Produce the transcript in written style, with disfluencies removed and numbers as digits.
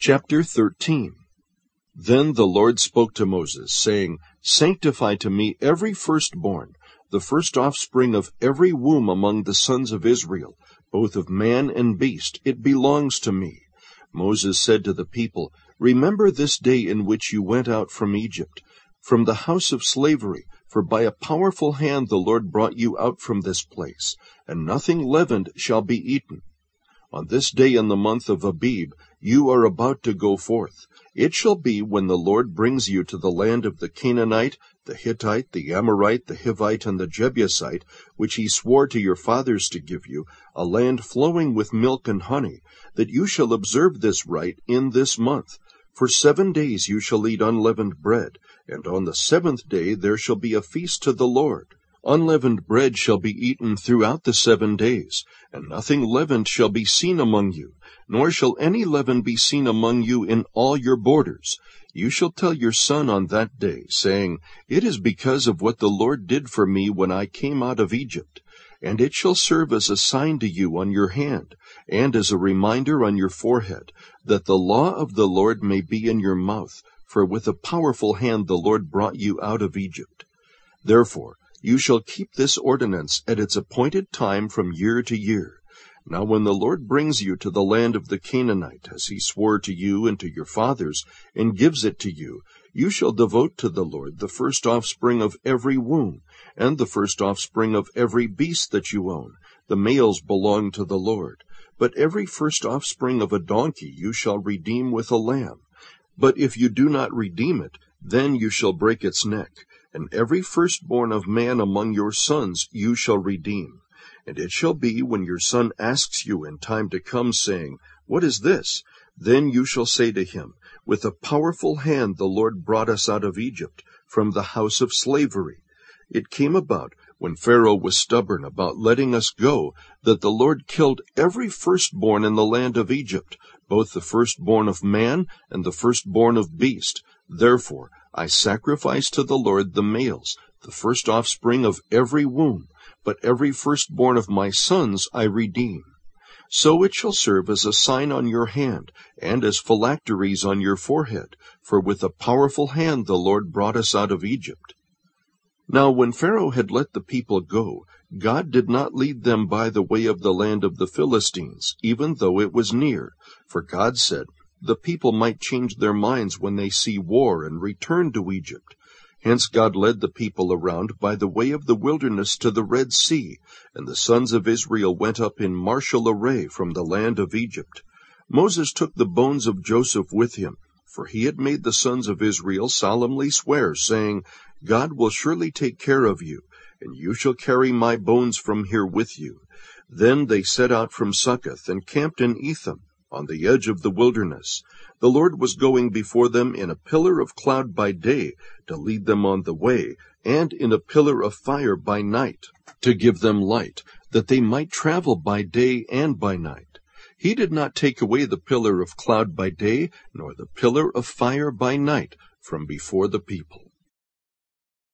Chapter 13. Then the Lord spoke to Moses, saying, Sanctify to me every firstborn, the first offspring of every womb among the sons of Israel, both of man and beast. It belongs to me. Moses said to the people, Remember this day in which you went out from Egypt, from the house of slavery, for by a powerful hand the Lord brought you out from this place, and nothing leavened shall be eaten. On this day in the month of Abib you are about to go forth. It shall be when the Lord brings you to the land of the Canaanite, the Hittite, the Amorite, the Hivite, and the Jebusite, which he swore to your fathers to give you, a land flowing with milk and honey, that you shall observe this rite in this month. For 7 days you shall eat unleavened bread, and on the 7th day there shall be a feast to the Lord. Unleavened bread shall be eaten throughout the 7 days, and nothing leavened shall be seen among you, nor shall any leaven be seen among you in all your borders. You shall tell your son on that day, saying, It is because of what the Lord did for me when I came out of Egypt. And it shall serve as a sign to you on your hand, and as a reminder on your forehead, that the law of the Lord may be in your mouth, for with a powerful hand the Lord brought you out of Egypt. Therefore, you shall keep this ordinance at its appointed time from year to year. Now when the Lord brings you to the land of the Canaanite, as he swore to you and to your fathers, and gives it to you, you shall devote to the Lord the first offspring of every womb, and the first offspring of every beast that you own. The males belong to the Lord. But every first offspring of a donkey you shall redeem with a lamb. But if you do not redeem it, then you shall break its neck. And every firstborn of man among your sons you shall redeem. And it shall be, when your son asks you in time to come, saying, What is this? Then you shall say to him, With a powerful hand the Lord brought us out of Egypt, from the house of slavery. It came about, when Pharaoh was stubborn about letting us go, that the Lord killed every firstborn in the land of Egypt, both the firstborn of man and the firstborn of beast. Therefore I sacrifice to the Lord the males, the first offspring of every womb, but every firstborn of my sons I redeem. So it shall serve as a sign on your hand, and as phylacteries on your forehead, for with a powerful hand the Lord brought us out of Egypt. Now when Pharaoh had let the people go, God did not lead them by the way of the land of the Philistines, even though it was near. For God said, The people might change their minds when they see war and return to Egypt. Hence God led the people around by the way of the wilderness to the Red Sea, and the sons of Israel went up in martial array from the land of Egypt. Moses took the bones of Joseph with him, for he had made the sons of Israel solemnly swear, saying, God will surely take care of you, and you shall carry my bones from here with you. Then they set out from Succoth and camped in Etham, on the edge of the wilderness. The Lord was going before them in a pillar of cloud by day to lead them on the way, and in a pillar of fire by night to give them light, that they might travel by day and by night. He did not take away the pillar of cloud by day, nor the pillar of fire by night from before the people.